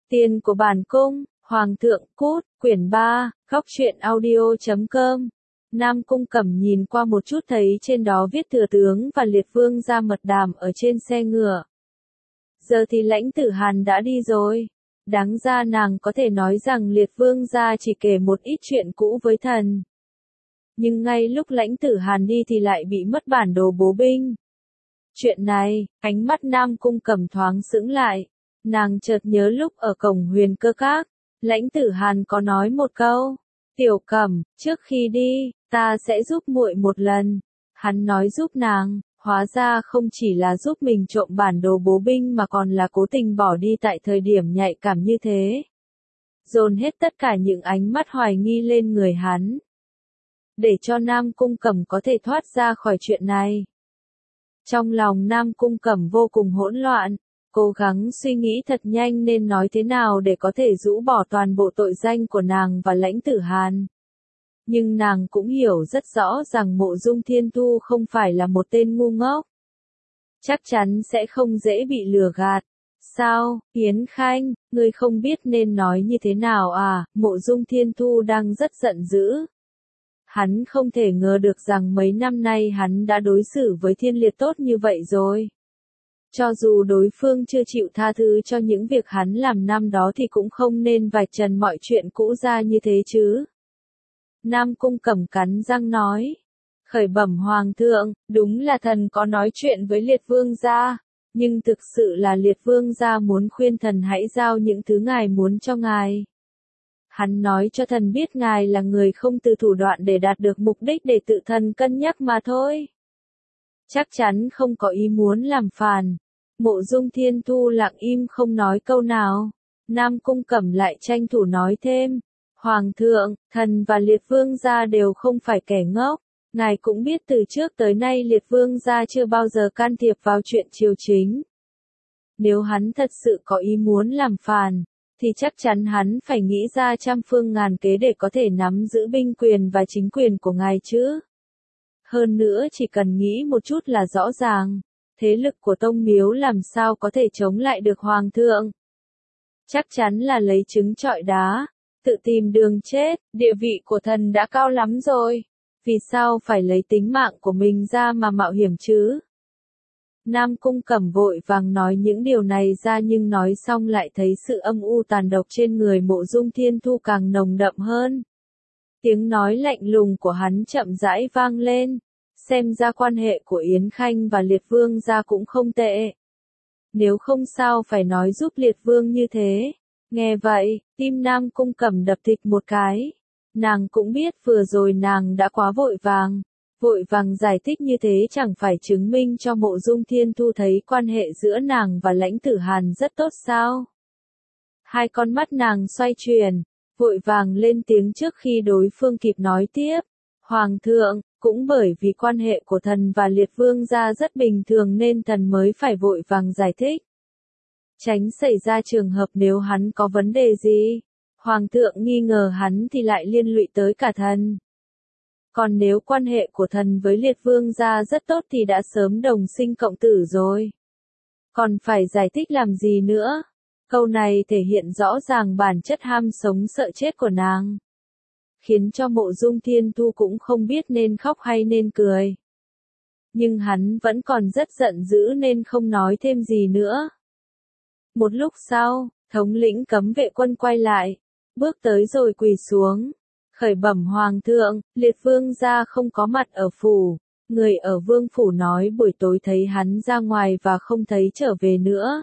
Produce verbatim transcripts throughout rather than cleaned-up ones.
Tiền của bản cung, Hoàng thượng cút, quyển ba, góc truyện audio chấm com. Nam Cung Cẩm nhìn qua một chút thấy trên đó viết thừa tướng và liệt vương ra mật đàm ở trên xe ngựa. Giờ thì Lãnh Tử Hàn đã đi rồi. Đáng ra nàng có thể nói rằng liệt vương gia chỉ kể một ít chuyện cũ với thần. Nhưng ngay lúc Lãnh Tử Hàn đi thì lại bị mất bản đồ bố binh. Chuyện này, ánh mắt Nam Cung Cẩm thoáng sững lại. Nàng chợt nhớ lúc ở cổng Huyền Cơ Các, Lãnh Tử Hàn có nói một câu, "Tiểu Cẩm, trước khi đi, ta sẽ giúp muội một lần." Hắn nói giúp nàng, hóa ra không chỉ là giúp mình trộm bản đồ bố binh mà còn là cố tình bỏ đi tại thời điểm nhạy cảm như thế. Dồn hết tất cả những ánh mắt hoài nghi lên người hắn, để cho Nam Cung Cẩm có thể thoát ra khỏi chuyện này. Trong lòng Nam Cung Cẩm vô cùng hỗn loạn, cố gắng suy nghĩ thật nhanh nên nói thế nào để có thể rũ bỏ toàn bộ tội danh của nàng và Lãnh Tử Hàn. Nhưng nàng cũng hiểu rất rõ rằng Mộ Dung Thiên Thu không phải là một tên ngu ngốc. Chắc chắn sẽ không dễ bị lừa gạt. Sao, Yến Khanh, ngươi không biết nên nói như thế nào à? Mộ Dung Thiên Thu đang rất giận dữ. Hắn không thể ngờ được rằng mấy năm nay hắn đã đối xử với Thiên Liệt tốt như vậy rồi. Cho dù đối phương chưa chịu tha thứ cho những việc hắn làm năm đó thì cũng không nên vạch trần mọi chuyện cũ ra như thế chứ. Nam Cung Cẩm cắn răng nói. Khởi bẩm Hoàng thượng, đúng là thần có nói chuyện với Liệt Vương gia, nhưng thực sự là Liệt Vương gia muốn khuyên thần hãy giao những thứ ngài muốn cho ngài. Hắn nói cho thần biết ngài là người không từ thủ đoạn để đạt được mục đích để tự thần cân nhắc mà thôi. Chắc chắn không có ý muốn làm phản. Mộ Dung Thiên Thu lặng im không nói câu nào. Nam Cung Cẩm lại tranh thủ nói thêm. Hoàng thượng, thần và Liệt Vương gia đều không phải kẻ ngốc. Ngài cũng biết từ trước tới nay Liệt Vương gia chưa bao giờ can thiệp vào chuyện triều chính. Nếu hắn thật sự có ý muốn làm phản, thì chắc chắn hắn phải nghĩ ra trăm phương ngàn kế để có thể nắm giữ binh quyền và chính quyền của ngài chứ. Hơn nữa chỉ cần nghĩ một chút là rõ ràng, thế lực của Tông Miếu làm sao có thể chống lại được Hoàng thượng. Chắc chắn là lấy trứng trọi đá, tự tìm đường chết, địa vị của thần đã cao lắm rồi. Vì sao phải lấy tính mạng của mình ra mà mạo hiểm chứ? Nam Cung Cẩm vội vàng nói những điều này ra nhưng nói xong lại thấy sự âm u tàn độc trên người Mộ Dung Thiên Thu càng nồng đậm hơn. Tiếng nói lạnh lùng của hắn chậm rãi vang lên. Xem ra quan hệ của Yến Khanh và Liệt Vương gia cũng không tệ. Nếu không sao phải nói giúp Liệt Vương như thế. Nghe vậy, tim Nam Cung Cẩm đập thịch một cái. Nàng cũng biết vừa rồi nàng đã quá vội vàng. Vội vàng giải thích như thế chẳng phải chứng minh cho Mộ Dung Thiên Thu thấy quan hệ giữa nàng và Lãnh Tử Hàn rất tốt sao? Hai con mắt nàng xoay chuyển, vội vàng lên tiếng trước khi đối phương kịp nói tiếp. Hoàng thượng, cũng bởi vì quan hệ của thần và Liệt Vương gia rất bình thường nên thần mới phải vội vàng giải thích. Tránh xảy ra trường hợp nếu hắn có vấn đề gì, Hoàng thượng nghi ngờ hắn thì lại liên lụy tới cả thần. Còn nếu quan hệ của thần với Liệt Vương gia rất tốt thì đã sớm đồng sinh cộng tử rồi. Còn phải giải thích làm gì nữa? Câu này thể hiện rõ ràng bản chất ham sống sợ chết của nàng. Khiến cho Mộ Dung Thiên Thu cũng không biết nên khóc hay nên cười. Nhưng hắn vẫn còn rất giận dữ nên không nói thêm gì nữa. Một lúc sau, thống lĩnh cấm vệ quân quay lại, bước tới rồi quỳ xuống. Khởi bẩm Hoàng thượng, Liệt Vương gia không có mặt ở phủ. Người ở Vương phủ nói buổi tối thấy hắn ra ngoài và không thấy trở về nữa.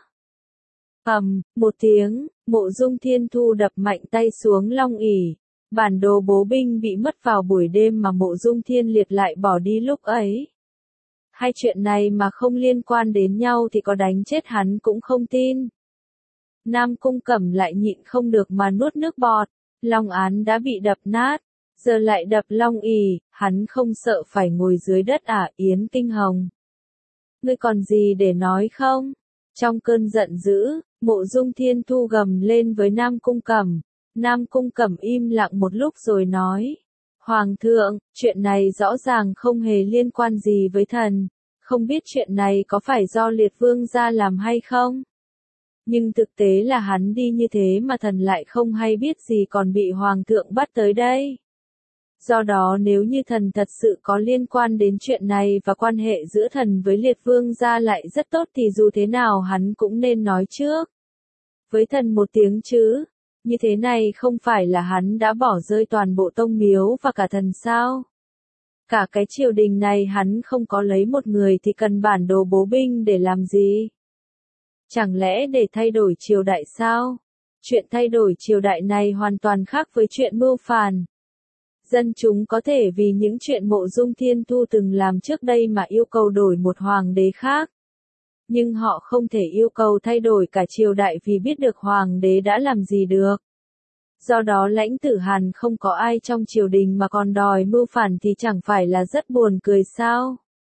Ầm, một tiếng, Mộ Dung Thiên Thu đập mạnh tay xuống long ỷ. Bản đồ bố binh bị mất vào buổi đêm mà Mộ Dung Thiên Liệt lại bỏ đi lúc ấy. Hai chuyện này mà không liên quan đến nhau thì có đánh chết hắn cũng không tin. Nam Cung Cẩm lại nhịn không được mà nuốt nước bọt. Long án đã bị đập nát, giờ lại đập long ỷ, hắn không sợ phải ngồi dưới đất à? Yến Kinh Hồng, ngươi còn gì để nói không? Trong cơn giận dữ, Mộ Dung Thiên Thu gầm lên với Nam Cung Cẩm. Nam Cung Cẩm im lặng một lúc rồi nói. Hoàng thượng, chuyện này rõ ràng không hề liên quan gì với thần. Không biết chuyện này có phải do Liệt Vương gia làm hay không? Nhưng thực tế là hắn đi như thế mà thần lại không hay biết gì còn bị hoàng thượng bắt tới đây. Do đó nếu như thần thật sự có liên quan đến chuyện này và quan hệ giữa thần với liệt vương gia lại rất tốt thì dù thế nào hắn cũng nên nói trước với thần một tiếng chứ. Như thế này không phải là hắn đã bỏ rơi toàn bộ tông miếu và cả thần sao? Cả cái triều đình này hắn không có lấy một người thì cần bản đồ bố binh để làm gì? Chẳng lẽ để thay đổi triều đại sao? Chuyện thay đổi triều đại này hoàn toàn khác với chuyện mưu phản. Dân chúng có thể vì những chuyện Mộ Dung Thiên Thu từng làm trước đây mà yêu cầu đổi một hoàng đế khác. Nhưng họ không thể yêu cầu thay đổi cả triều đại vì biết được hoàng đế đã làm gì được. Do đó Lãnh Tử Hàn không có ai trong triều đình mà còn đòi mưu phản thì chẳng phải là rất buồn cười sao?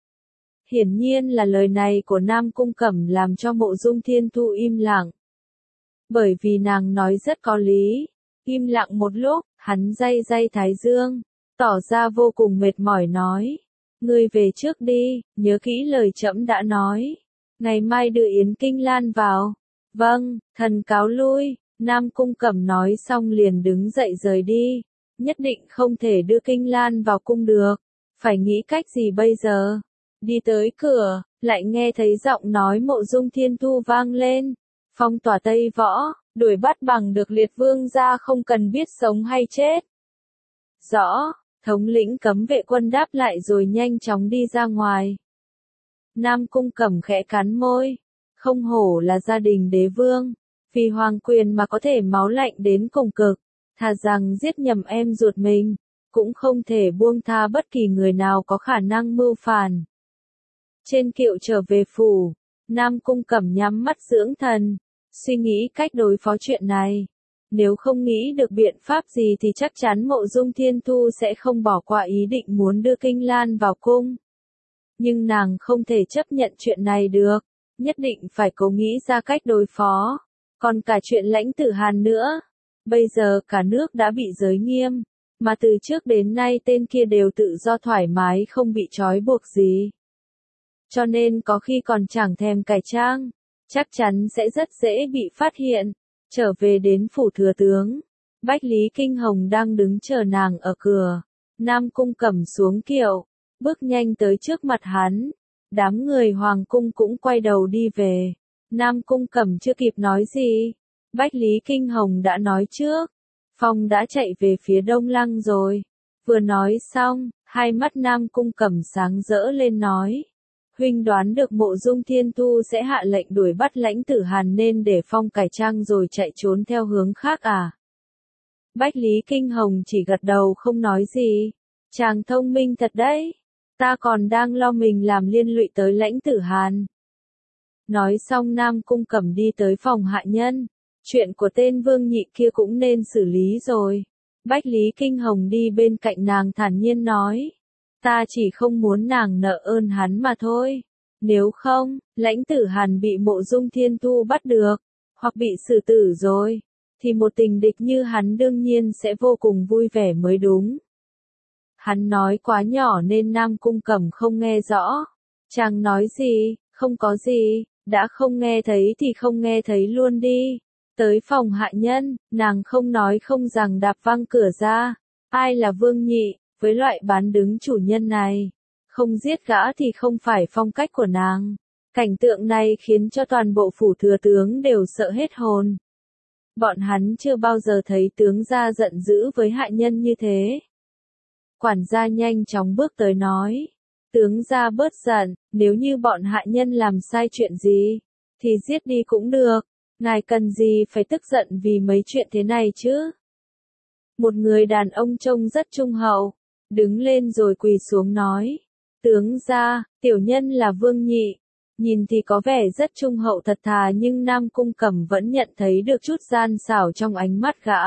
Hiển nhiên là lời này của Nam Cung Cẩm làm cho Mộ Dung Thiên Thu im lặng. Bởi vì nàng nói rất có lý. Im lặng một lúc, hắn day day thái dương, tỏ ra vô cùng mệt mỏi nói. Ngươi về trước đi, nhớ kỹ lời trẫm đã nói. Ngày mai đưa Yến Kinh Lan vào. Vâng, thần cáo lui. Nam Cung Cẩm nói xong liền đứng dậy rời đi. Nhất định không thể đưa Kinh Lan vào cung được. Phải nghĩ cách gì bây giờ? Đi tới cửa, lại nghe thấy giọng nói Mộ Dung Thiên Thu vang lên. Phong tỏa Tây Võ, đuổi bắt bằng được liệt vương gia không cần biết sống hay chết. Rõ, thống lĩnh cấm vệ quân đáp lại rồi nhanh chóng đi ra ngoài. Nam Cung Cẩm khẽ cắn môi. Không hổ là gia đình đế vương. Vì hoàng quyền mà có thể máu lạnh đến cùng cực. Thà rằng giết nhầm em ruột mình. Cũng không thể buông tha bất kỳ người nào có khả năng mưu phản. Trên kiệu trở về phủ, Nam Cung Cẩm nhắm mắt dưỡng thần. Suy nghĩ cách đối phó chuyện này. Nếu không nghĩ được biện pháp gì thì chắc chắn Mộ Dung Thiên Thu sẽ không bỏ qua ý định muốn đưa Kinh Lan vào cung. Nhưng nàng không thể chấp nhận chuyện này được. Nhất định phải cố nghĩ ra cách đối phó. Còn cả chuyện Lãnh Tử Hàn nữa. Bây giờ cả nước đã bị giới nghiêm. Mà từ trước đến nay tên kia đều tự do thoải mái không bị trói buộc gì. Cho nên có khi còn chẳng thèm cải trang. Chắc chắn sẽ rất dễ bị phát hiện. Trở về đến phủ thừa tướng. Bách Lý Kinh Hồng đang đứng chờ nàng ở cửa. Nam Cung Cẩm xuống kiệu. Bước nhanh tới trước mặt hắn. Đám người hoàng cung cũng quay đầu đi về. Nam Cung Cẩm chưa kịp nói gì. Bách Lý Kinh Hồng đã nói trước. Phong đã chạy về phía Đông Lăng rồi. Vừa nói xong, hai mắt Nam Cung Cẩm sáng rỡ lên nói. Huynh đoán được Mộ Dung Thiên Thu sẽ hạ lệnh đuổi bắt Lãnh Tử Hàn nên để Phong cải trang rồi chạy trốn theo hướng khác à? Bách Lý Kinh Hồng chỉ gật đầu không nói gì. Chàng thông minh thật đấy. Ta còn đang lo mình làm liên lụy tới Lãnh Tử Hàn. Nói xong Nam Cung Cẩm đi tới phòng hạ nhân. Chuyện của tên Vương Nhị kia cũng nên xử lý rồi. Bách Lý Kinh Hồng đi bên cạnh nàng thản nhiên nói. Ta chỉ không muốn nàng nợ ơn hắn mà thôi. Nếu không, Lãnh Tử Hàn bị Mộ Dung Thiên Thu bắt được, hoặc bị xử tử rồi, thì một tình địch như hắn đương nhiên sẽ vô cùng vui vẻ mới đúng. Hắn nói quá nhỏ nên Nam Cung Cẩm không nghe rõ. Chàng nói gì, không có gì, đã không nghe thấy thì không nghe thấy luôn đi. Tới phòng hạ nhân, nàng không nói không rằng đạp văng cửa ra. Ai là Vương Nhị, với loại bán đứng chủ nhân này? Không giết gã thì không phải phong cách của nàng. Cảnh tượng này khiến cho toàn bộ phủ thừa tướng đều sợ hết hồn. Bọn hắn chưa bao giờ thấy tướng gia giận dữ với hạ nhân như thế. Quản gia nhanh chóng bước tới nói. Tướng gia bớt giận, nếu như bọn hạ nhân làm sai chuyện gì, thì giết đi cũng được. Ngài cần gì phải tức giận vì mấy chuyện thế này chứ? Một người đàn ông trông rất trung hậu, đứng lên rồi quỳ xuống nói. Tướng gia, tiểu nhân là Vương Nhị. Nhìn thì có vẻ rất trung hậu thật thà nhưng Nam Cung Cẩm vẫn nhận thấy được chút gian xảo trong ánh mắt gã.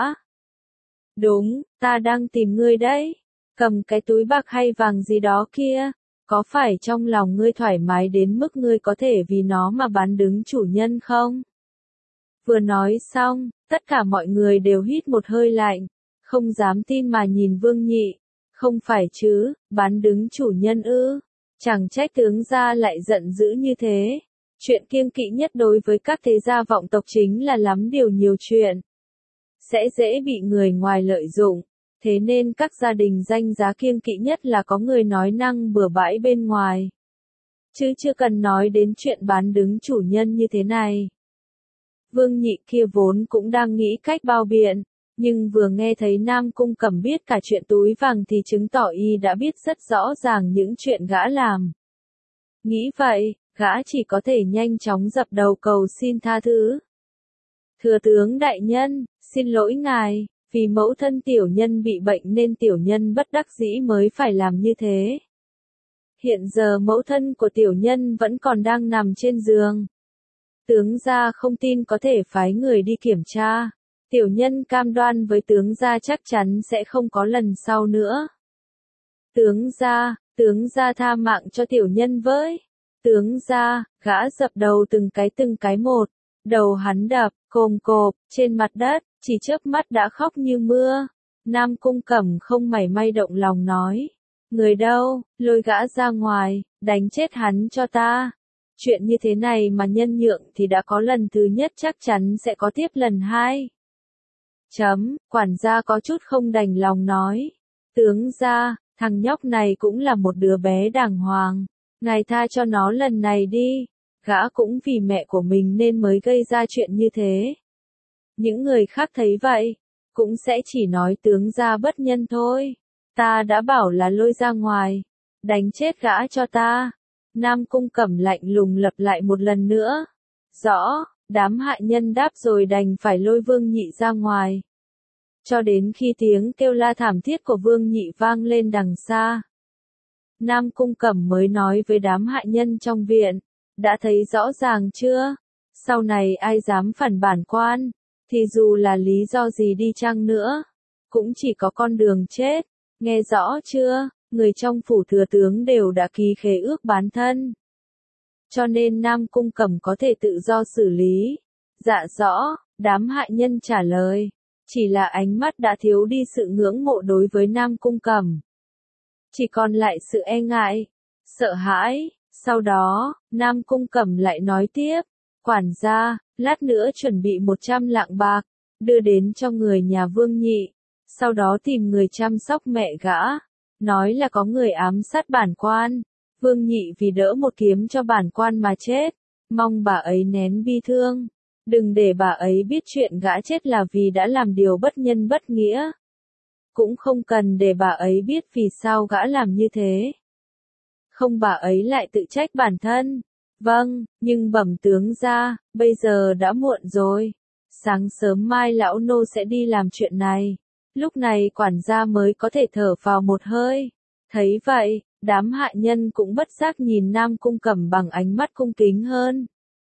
Đúng, ta đang tìm ngươi đấy. Cầm cái túi bạc hay vàng gì đó kia. Có phải trong lòng ngươi thoải mái đến mức ngươi có thể vì nó mà bán đứng chủ nhân không? Vừa nói xong, tất cả mọi người đều hít một hơi lạnh. Không dám tin mà nhìn Vương Nhị. Không phải chứ, bán đứng chủ nhân ư? Chẳng trách tướng gia lại giận dữ như thế. Chuyện kiêng kỵ nhất đối với các thế gia vọng tộc chính là lắm điều nhiều chuyện. Sẽ dễ bị người ngoài lợi dụng. Thế nên các gia đình danh giá kiêng kỵ nhất là có người nói năng bừa bãi bên ngoài. Chứ chưa cần nói đến chuyện bán đứng chủ nhân như thế này. Vương Nhị kia vốn cũng đang nghĩ cách bao biện, nhưng vừa nghe thấy Nam Cung Cẩm biết cả chuyện túi vàng thì chứng tỏ y đã biết rất rõ ràng những chuyện gã làm. Nghĩ vậy, gã chỉ có thể nhanh chóng dập đầu cầu xin tha thứ. Thừa tướng đại nhân, xin lỗi ngài, vì mẫu thân tiểu nhân bị bệnh nên tiểu nhân bất đắc dĩ mới phải làm như thế. Hiện giờ mẫu thân của tiểu nhân vẫn còn đang nằm trên giường. Tướng gia không tin có thể phái người đi kiểm tra. Tiểu nhân cam đoan với tướng gia chắc chắn sẽ không có lần sau nữa. Tướng gia, tướng gia tha mạng cho tiểu nhân với. Tướng gia, gã dập đầu từng cái từng cái một. Đầu hắn đập, cồm cộp, trên mặt đất, chỉ chớp mắt đã khóc như mưa. Nam Cung Cẩm không mảy may động lòng nói. Người đâu, lôi gã ra ngoài, đánh chết hắn cho ta. Chuyện như thế này mà nhân nhượng thì đã có lần thứ nhất chắc chắn sẽ có tiếp lần hai. Chấm, quản gia có chút không đành lòng nói. Tướng gia, thằng nhóc này cũng là một đứa bé đàng hoàng. Ngài tha cho nó lần này đi. Gã cũng vì mẹ của mình nên mới gây ra chuyện như thế. Những người khác thấy vậy, cũng sẽ chỉ nói tướng gia bất nhân thôi. Ta đã bảo là lôi ra ngoài, đánh chết gã cho ta. Nam Cung Cẩm lạnh lùng lặp lại một lần nữa. Rõ, đám hạ nhân đáp rồi đành phải lôi Vương Nhị ra ngoài. Cho đến khi tiếng kêu la thảm thiết của Vương Nhị vang lên đằng xa. Nam Cung Cẩm mới nói với đám hạ nhân trong viện, đã thấy rõ ràng chưa? Sau này ai dám phản bản quan, thì dù là lý do gì đi chăng nữa, cũng chỉ có con đường chết. Nghe rõ chưa? Người trong phủ thừa tướng đều đã ký khế ước bán thân. Cho nên Nam Cung Cẩm có thể tự do xử lý. Dạ rõ, đám hạ nhân trả lời. Chỉ là ánh mắt đã thiếu đi sự ngưỡng mộ đối với Nam Cung Cẩm. Chỉ còn lại sự e ngại, sợ hãi. Sau đó, Nam Cung Cẩm lại nói tiếp. Quản gia, lát nữa chuẩn bị một trăm lạng bạc, đưa đến cho người nhà Vương Nhị. Sau đó tìm người chăm sóc mẹ gã. Nói là có người ám sát bản quan. Vương Nhị vì đỡ một kiếm cho bản quan mà chết. Mong bà ấy nén bi thương. Đừng để bà ấy biết chuyện gã chết là vì đã làm điều bất nhân bất nghĩa. Cũng không cần để bà ấy biết vì sao gã làm như thế. Không bà ấy lại tự trách bản thân. Vâng, nhưng bẩm tướng gia, bây giờ đã muộn rồi. Sáng sớm mai lão nô sẽ đi làm chuyện này. Lúc này quản gia mới có thể thở vào một hơi. Thấy vậy, đám hạ nhân cũng bất giác nhìn Nam Cung Cẩm bằng ánh mắt cung kính hơn.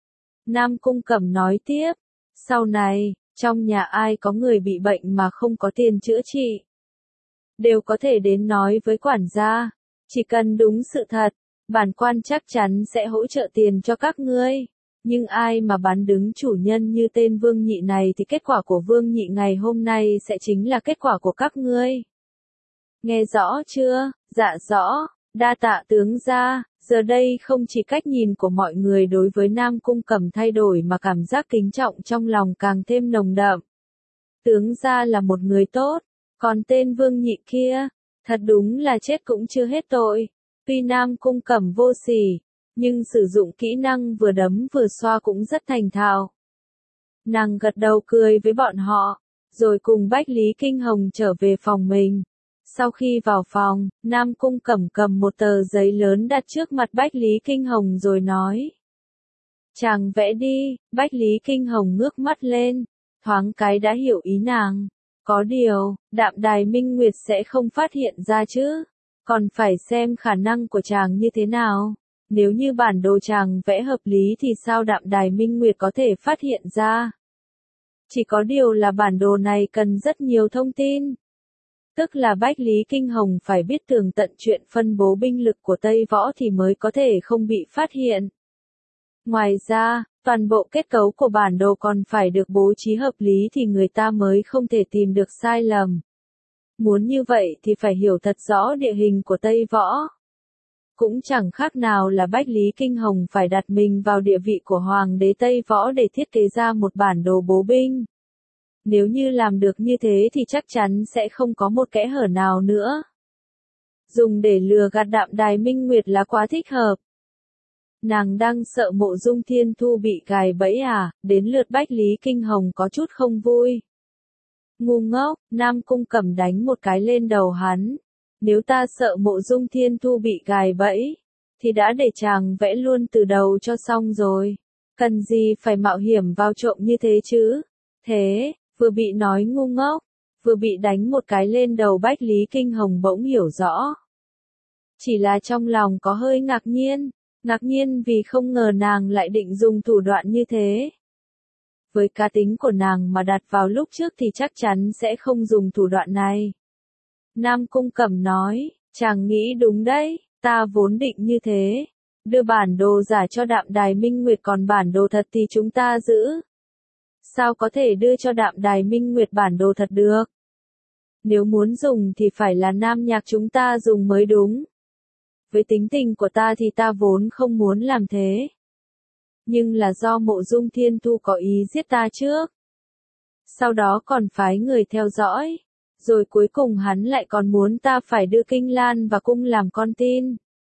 Nam Cung Cẩm nói tiếp, sau này, trong nhà ai có người bị bệnh mà không có tiền chữa trị, đều có thể đến nói với quản gia, chỉ cần đúng sự thật, bản quan chắc chắn sẽ hỗ trợ tiền cho các ngươi. Nhưng ai mà bán đứng chủ nhân như tên Vương Nhị này thì kết quả của Vương Nhị ngày hôm nay sẽ chính là kết quả của các ngươi. Nghe rõ chưa? Dạ rõ, đa tạ tướng gia. Giờ đây không chỉ cách nhìn của mọi người đối với Nam Cung Cẩm thay đổi mà cảm giác kính trọng trong lòng càng thêm nồng đậm. Tướng gia là một người tốt, còn tên Vương Nhị kia, thật đúng là chết cũng chưa hết tội. Tuy Nam Cung Cẩm vô sỉ, nhưng sử dụng kỹ năng vừa đấm vừa xoa cũng rất thành thạo. Nàng gật đầu cười với bọn họ, rồi cùng Bách Lý Kinh Hồng trở về phòng mình. Sau khi vào phòng, Nam Cung Cẩm cầm một tờ giấy lớn đặt trước mặt Bách Lý Kinh Hồng rồi nói. Chàng vẽ đi. Bách Lý Kinh Hồng ngước mắt lên, thoáng cái đã hiểu ý nàng. Có điều, Đạm Đài Minh Nguyệt sẽ không phát hiện ra chứ. Còn phải xem khả năng của chàng như thế nào. Nếu như bản đồ chàng vẽ hợp lý thì sao Đạm Đài Minh Nguyệt có thể phát hiện ra? Chỉ có điều là bản đồ này cần rất nhiều thông tin. Tức là Bách Lý Kinh Hồng phải biết tường tận chuyện phân bố binh lực của Tây Võ thì mới có thể không bị phát hiện. Ngoài ra, toàn bộ kết cấu của bản đồ còn phải được bố trí hợp lý thì người ta mới không thể tìm được sai lầm. Muốn như vậy thì phải hiểu thật rõ địa hình của Tây Võ. cũng chẳng khác nào là Bách Lý Kinh Hồng phải đặt mình vào địa vị của Hoàng đế Tây Võ để thiết kế ra một bản đồ bố binh. Nếu như làm được như thế thì chắc chắn sẽ không có một kẽ hở nào nữa. Dùng để lừa gạt Đạm Đài Minh Nguyệt là quá thích hợp. Nàng đang sợ Mộ Dung Thiên Thu bị gài bẫy à, đến lượt Bách Lý Kinh Hồng có chút không vui. Ngu ngốc, Nam Cung Cẩm đánh một cái lên đầu hắn. Nếu ta sợ Mộ Dung Thiên Thu bị gài bẫy, thì đã để chàng vẽ luôn từ đầu cho xong rồi. Cần gì phải mạo hiểm vào trộm như thế chứ? Thế, vừa bị nói ngu ngốc, vừa bị đánh một cái lên đầu Bách Lý Kinh Hồng bỗng hiểu rõ. Chỉ là trong lòng có hơi ngạc nhiên, ngạc nhiên vì không ngờ nàng lại định dùng thủ đoạn như thế. Với cá tính của nàng mà đặt vào lúc trước thì chắc chắn sẽ không dùng thủ đoạn này. Nam Cung Cẩm nói, chàng nghĩ đúng đấy, ta vốn định như thế. Đưa bản đồ giả cho Đạm Đài Minh Nguyệt còn bản đồ thật thì chúng ta giữ. Sao có thể đưa cho Đạm Đài Minh Nguyệt bản đồ thật được? Nếu muốn dùng thì phải là nam nhạc chúng ta dùng mới đúng. Với tính tình của ta thì ta vốn không muốn làm thế. Nhưng là do Mộ Dung Thiên Thu có ý giết ta trước. Sau đó còn phái người theo dõi. Rồi cuối cùng hắn lại còn muốn ta phải đưa Kinh Lan và cung làm con tin.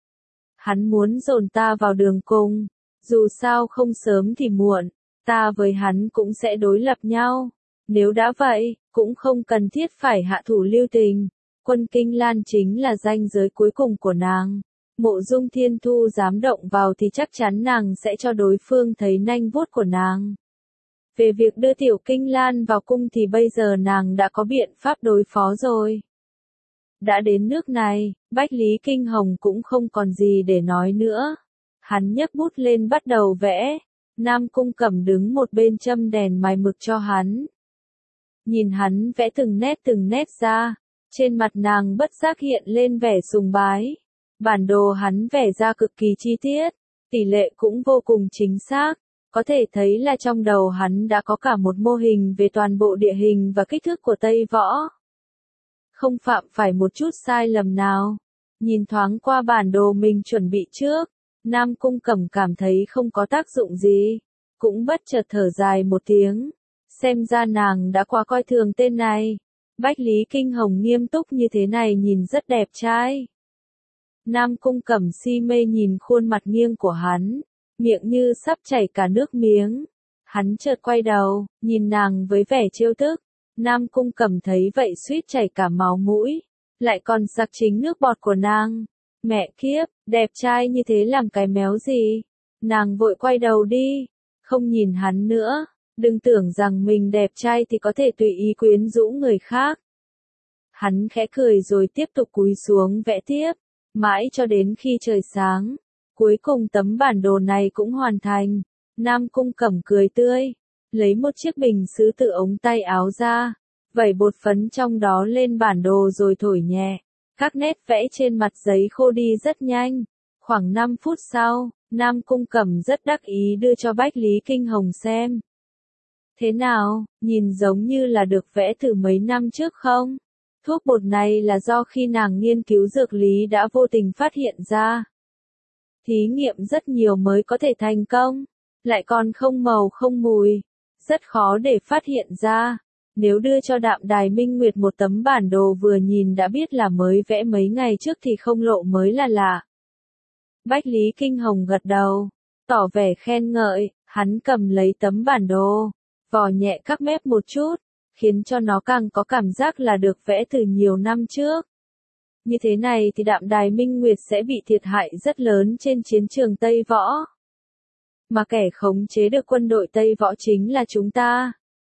Hắn muốn dồn ta vào đường cùng. Dù sao không sớm thì muộn, ta với hắn cũng sẽ đối lập nhau. Nếu đã vậy, cũng không cần thiết phải hạ thủ lưu tình. Quân Kinh Lan chính là ranh giới cuối cùng của nàng. Mộ Dung Thiên Thu dám động vào thì chắc chắn nàng sẽ cho đối phương thấy nanh vuốt của nàng. Về việc đưa Tiểu Kinh Lan vào cung thì bây giờ nàng đã có biện pháp đối phó rồi. Đã đến nước này, Bách Lý Kinh Hồng cũng không còn gì để nói nữa. Hắn nhấc bút lên bắt đầu vẽ. Nam Cung Cẩm đứng một bên châm đèn mài mực cho hắn. Nhìn hắn vẽ từng nét từng nét ra, trên mặt nàng bất giác hiện lên vẻ sùng bái. Bản đồ hắn vẽ ra cực kỳ chi tiết, tỷ lệ cũng vô cùng chính xác. Có thể thấy là trong đầu hắn đã có cả một mô hình về toàn bộ địa hình và kích thước của Tây Võ. Không phạm phải một chút sai lầm nào. Nhìn thoáng qua bản đồ mình chuẩn bị trước, Nam Cung Cẩm cảm thấy không có tác dụng gì. Cũng bất chợt thở dài một tiếng. Xem ra nàng đã quá coi thường tên này. Bách Lý Kinh Hồng nghiêm túc như thế này nhìn rất đẹp trai. Nam Cung Cẩm si mê nhìn khuôn mặt nghiêng của hắn. Miệng như sắp chảy cả nước miếng. Hắn chợt quay đầu, nhìn nàng với vẻ trêu tức. Nam Cung Cẩm thấy vậy suýt chảy cả máu mũi. Lại còn sặc chính nước bọt của nàng. Mẹ kiếp, đẹp trai như thế làm cái méo gì? Nàng vội quay đầu đi. Không nhìn hắn nữa. Đừng tưởng rằng mình đẹp trai thì có thể tùy ý quyến rũ người khác. Hắn khẽ cười rồi tiếp tục cúi xuống vẽ tiếp. Mãi cho đến khi trời sáng. Cuối cùng tấm bản đồ này cũng hoàn thành. Nam Cung Cẩm cười tươi. Lấy một chiếc bình sứ từ ống tay áo ra. Vẩy bột phấn trong đó lên bản đồ rồi thổi nhẹ. Các nét vẽ trên mặt giấy khô đi rất nhanh. Khoảng năm phút sau, Nam Cung Cẩm rất đắc ý đưa cho Bách Lý Kinh Hồng xem. Thế nào, nhìn giống như là được vẽ từ mấy năm trước không? Thuốc bột này là do khi nàng nghiên cứu dược lý đã vô tình phát hiện ra. Thí nghiệm rất nhiều mới có thể thành công, lại còn không màu không mùi, rất khó để phát hiện ra. Nếu đưa cho Đạm Đài Minh Nguyệt một tấm bản đồ vừa nhìn đã biết là mới vẽ mấy ngày trước thì không lộ mới là lạ. Bách Lý Kinh Hồng gật đầu, tỏ vẻ khen ngợi, hắn cầm lấy tấm bản đồ, vò nhẹ các mép một chút, khiến cho nó càng có cảm giác là được vẽ từ nhiều năm trước. Như thế này thì Đạm Đài Minh Nguyệt sẽ bị thiệt hại rất lớn trên chiến trường Tây Võ. Mà kẻ khống chế được quân đội Tây Võ chính là chúng ta.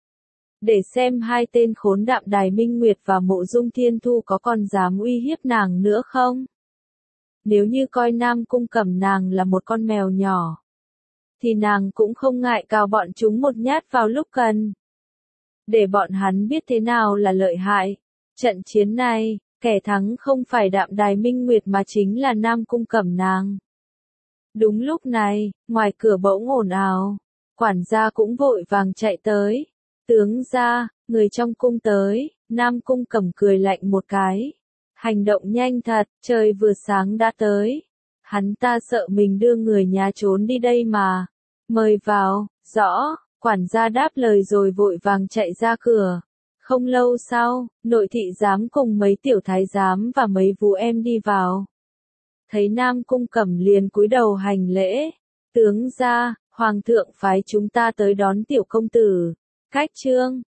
Để xem hai tên khốn Đạm Đài Minh Nguyệt và Mộ Dung Thiên Thu có còn dám uy hiếp nàng nữa không? Nếu như coi Nam Cung Cẩm nàng là một con mèo nhỏ, thì nàng cũng không ngại cào bọn chúng một nhát vào lúc cần. Để bọn hắn biết thế nào là lợi hại. Trận chiến này, kẻ thắng không phải Đạm Đài Minh Nguyệt mà chính là Nam Cung Cẩm nàng. Đúng lúc này, ngoài cửa bỗng ồn ào, quản gia cũng vội vàng chạy tới. Tướng gia, người trong cung tới. Nam Cung Cẩm cười lạnh một cái. Hành động nhanh thật, trời vừa sáng đã tới. Hắn ta sợ mình đưa người nhà trốn đi đây mà. Mời vào, rõ, quản gia đáp lời rồi vội vàng chạy ra cửa. Không lâu sau, nội thị giám cùng mấy tiểu thái giám và mấy vú em đi vào. Thấy Nam Cung Cẩm liền cúi đầu hành lễ. Tướng gia, hoàng thượng phái chúng ta tới đón tiểu công tử. Cách trương,